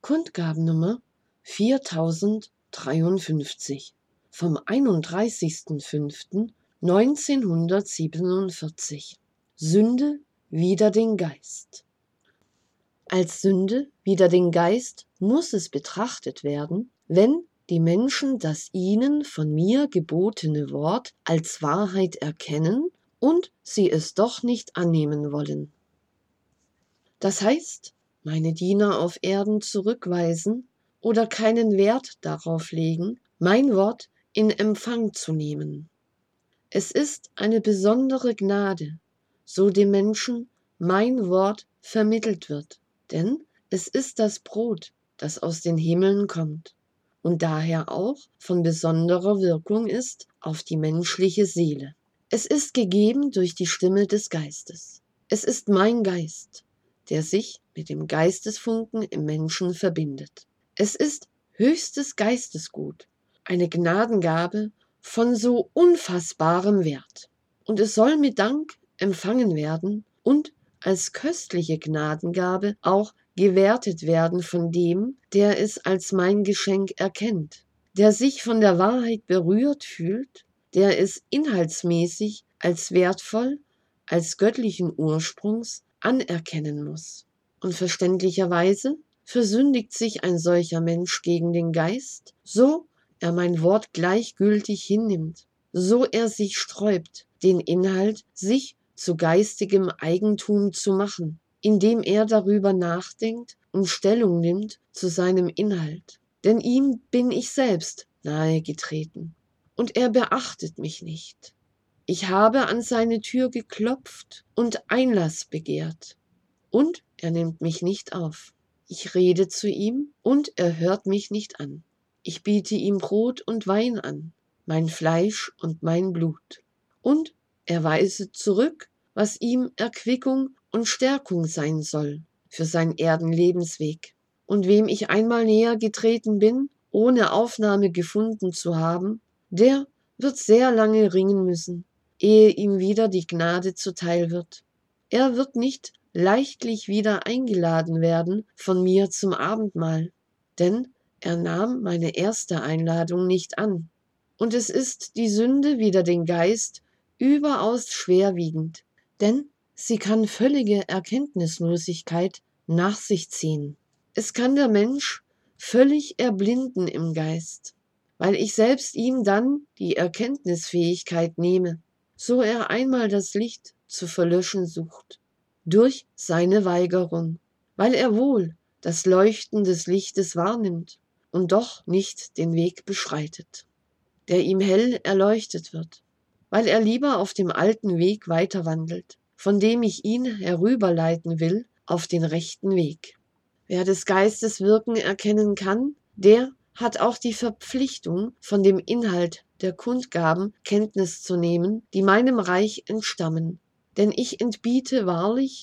Kundgabennummer 4053 vom 31.05.1947. Sünde wider den Geist. Als Sünde wider den Geist muss es betrachtet werden, wenn die Menschen das ihnen von mir gebotene Wort als Wahrheit erkennen und sie es doch nicht annehmen wollen. Das heißt, meine Diener auf Erden zurückweisen oder keinen Wert darauf legen, mein Wort in Empfang zu nehmen. Es ist eine besondere Gnade, so dem Menschen mein Wort vermittelt wird, denn es ist das Brot, das aus den Himmeln kommt und daher auch von besonderer Wirkung ist auf die menschliche Seele. Es ist gegeben durch die Stimme des Geistes. Es ist mein Geist, der sich mit dem Geistesfunken im Menschen verbindet. Es ist höchstes Geistesgut, eine Gnadengabe von so unfassbarem Wert. Und es soll mit Dank empfangen werden und als köstliche Gnadengabe auch gewertet werden von dem, der es als mein Geschenk erkennt, der sich von der Wahrheit berührt fühlt, der es inhaltsmäßig als wertvoll, als göttlichen Ursprungs anerkennen muss. Und verständlicherweise versündigt sich ein solcher Mensch gegen den Geist, so er mein Wort gleichgültig hinnimmt, so er sich sträubt, den Inhalt sich zu geistigem Eigentum zu machen, indem er darüber nachdenkt und Stellung nimmt zu seinem Inhalt. Denn ihm bin ich selbst nahegetreten, und er beachtet mich nicht. Ich habe an seine Tür geklopft und Einlass begehrt, und er nimmt mich nicht auf. Ich rede zu ihm, und er hört mich nicht an. Ich biete ihm Brot und Wein an, mein Fleisch und mein Blut. Und er weise zurück, was ihm Erquickung und Stärkung sein soll für sein Erdenlebensweg. Und wem ich einmal näher getreten bin, ohne Aufnahme gefunden zu haben, der wird sehr lange ringen müssen, ehe ihm wieder die Gnade zuteil wird. Er wird nicht leichtlich wieder eingeladen werden von mir zum Abendmahl, denn er nahm meine erste Einladung nicht an. Und es ist die Sünde wider den Geist überaus schwerwiegend, denn sie kann völlige Erkenntnislosigkeit nach sich ziehen. Es kann der Mensch völlig erblinden im Geist, weil ich selbst ihm dann die Erkenntnisfähigkeit nehme, so er einmal das Licht zu verlöschen sucht, durch seine Weigerung, weil er wohl das Leuchten des Lichtes wahrnimmt und doch nicht den Weg beschreitet, der ihm hell erleuchtet wird, weil er lieber auf dem alten Weg weiterwandelt, von dem ich ihn herüberleiten will auf den rechten Weg. Wer des Geistes Wirken erkennen kann, der hat auch die Verpflichtung, von dem Inhalt der Kundgaben Kenntnis zu nehmen, die meinem Reich entstammen. Denn ich entbiete wahrlich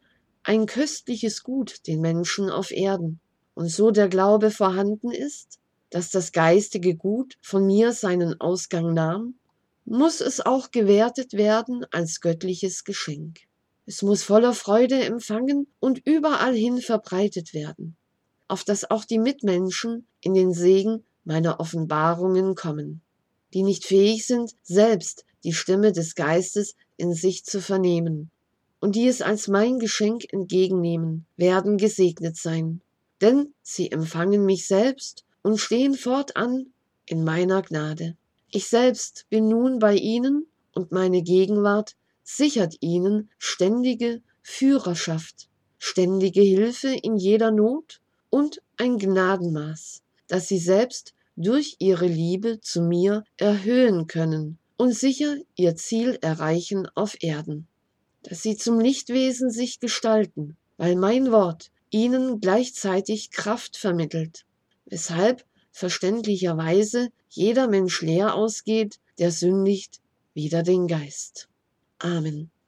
ein köstliches Gut den Menschen auf Erden. Und so der Glaube vorhanden ist, dass das geistige Gut von mir seinen Ausgang nahm, muss es auch gewertet werden als göttliches Geschenk. Es muss voller Freude empfangen und überall hin verbreitet werden, auf dass auch die Mitmenschen in den Segen meiner Offenbarungen kommen, die nicht fähig sind, selbst die Stimme des Geistes in sich zu vernehmen, und die es als mein Geschenk entgegennehmen, werden gesegnet sein, denn sie empfangen mich selbst und stehen fortan in meiner Gnade. Ich selbst bin nun bei ihnen, und meine Gegenwart sichert ihnen ständige Führerschaft, ständige Hilfe in jeder Not und ein Gnadenmaß, das sie selbst durch ihre Liebe zu mir erhöhen können und sicher ihr Ziel erreichen auf Erden, dass sie zum Lichtwesen sich gestalten, weil mein Wort ihnen gleichzeitig Kraft vermittelt, weshalb verständlicherweise jeder Mensch leer ausgeht, der sündigt wider den Geist. Amen.